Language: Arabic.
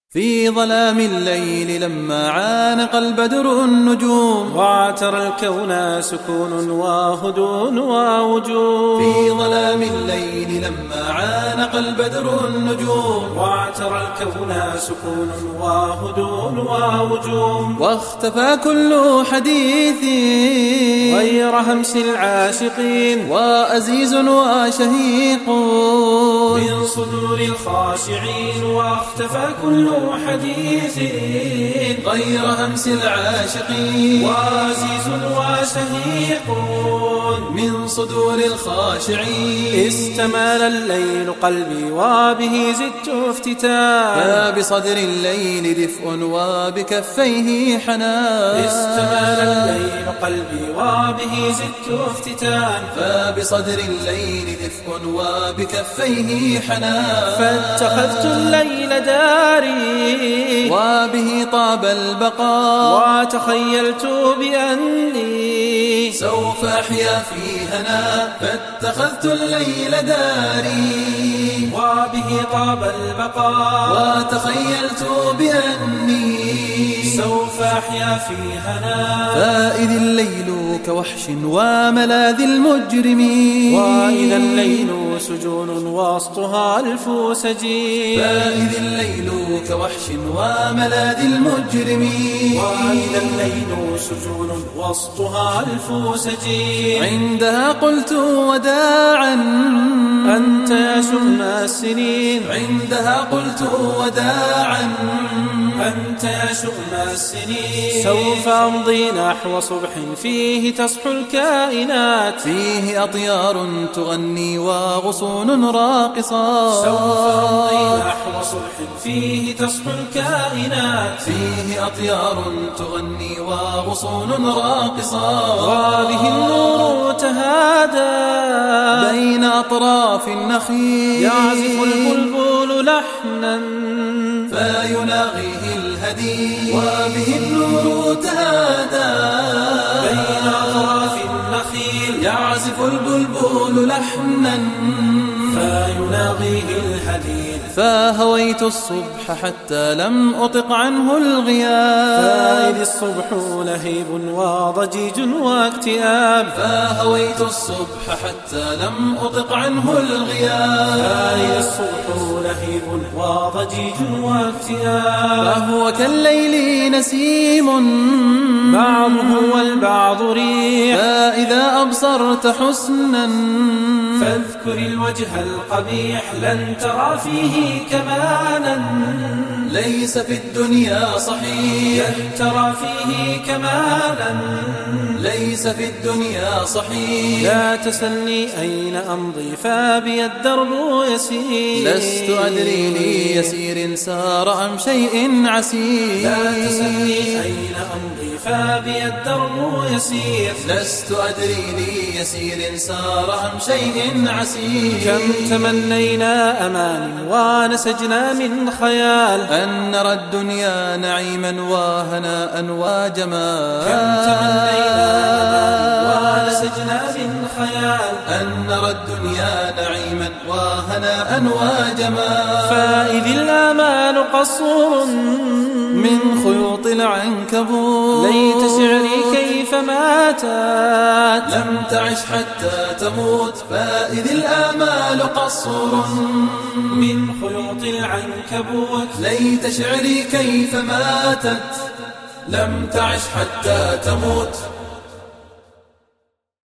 في ظلام الليل لما عانق البدر النجوم واعترى الكون سكون وهدوء ووجوه. في ظلام الليل لما عانق البدر النجوم واعترى الكون سكون وهدوء ووجوه. واختفى كل حديث غير همس العاشقين وأزيز وشهيق من صدور الخاشعين. واختفى كل حديث غير همس العاشقين وعزيز وشهيق من صدور الخاشعين. استمال الليل قلبي وبه زدت افتتان. فبصدر الليل دفء وبكفيه حنان. استمال الليل قلبي وبه زدت افتتان. فبصدر الليل دفء وبكفيه حنان. فاتخذت الليل داري وبه طاب البقاء. وتخيلت بأني سوف أحيا في هنا. فاتخذت الليل داري وبه طاب البقاء. وتخيلت بأني سوف أحيا في هنا. فإذ الليل كوحش وملاذ المجرمين. وإذا الليل سجون وسطها ألف سجين. فإذ الليل كوحش وملاذ المجرمين. وإذا الليل سجون وسطها ألف سجين. عندها قلت وداعا أنت يا شؤم السنين. عندها قلت وداعا أنت يا شؤم السنين. سوف أمضي نحو صبح فيه تصحو الكائنات. فيه أطيار تغني وغصون راقصات. سوف أمضي نحو صبح فيه تصحو الكائنات. فيه أطيار تغني وغصون راقصات. وبه النور تهادى بين أطراف النخيل. يعزف البلبل لحنا فيناغيه الهدي. وبه النور تهادى بين أطراف النخيل. يعزف البلبل لحنا فيناغيه الحديد. فهويت الصبح حتى لم أطق عنه الغياب. فإذ الصبح لهيب وضجيج واكتئاب. فهويت الصبح حتى لم أطق عنه الغياب. فإذ الصبح لهيب وضجيج واكتئاب. فهو كالليل نسيم بعضه والبعض ريح. فإذا أبصرت حسنا فاذكر الوجه القبيح. لن ترى فيه كمالا ليس في الدنيا صحيح. لن ترى فيه كمالا ليس في الدنيا صحيح. لا تسلني أين أمضي فبي الدرب يسير. لست أدري ليسير سار أم شيء عسير. لا تسلني أين أمضي فبي الدرب يسير. لست أدري ليسير سار أم شيء عسير. كم تمنينا أمان ونسجنا من خيال. أن نرى الدنيا نعيما وهناء وجمال. كم تمنينا أمان ونسجنا من خيال. أن نرى الدنيا نعيما وهناء وجمال. فإذ الآمال قصور من خيوط العنكبوت. ليت شعري كيف ماتت لم تعش حتى تموت. فإذ الآمال قصور من خيوط العنكبوت. ليت شعري كيف ماتت لم تعش حتى تموت.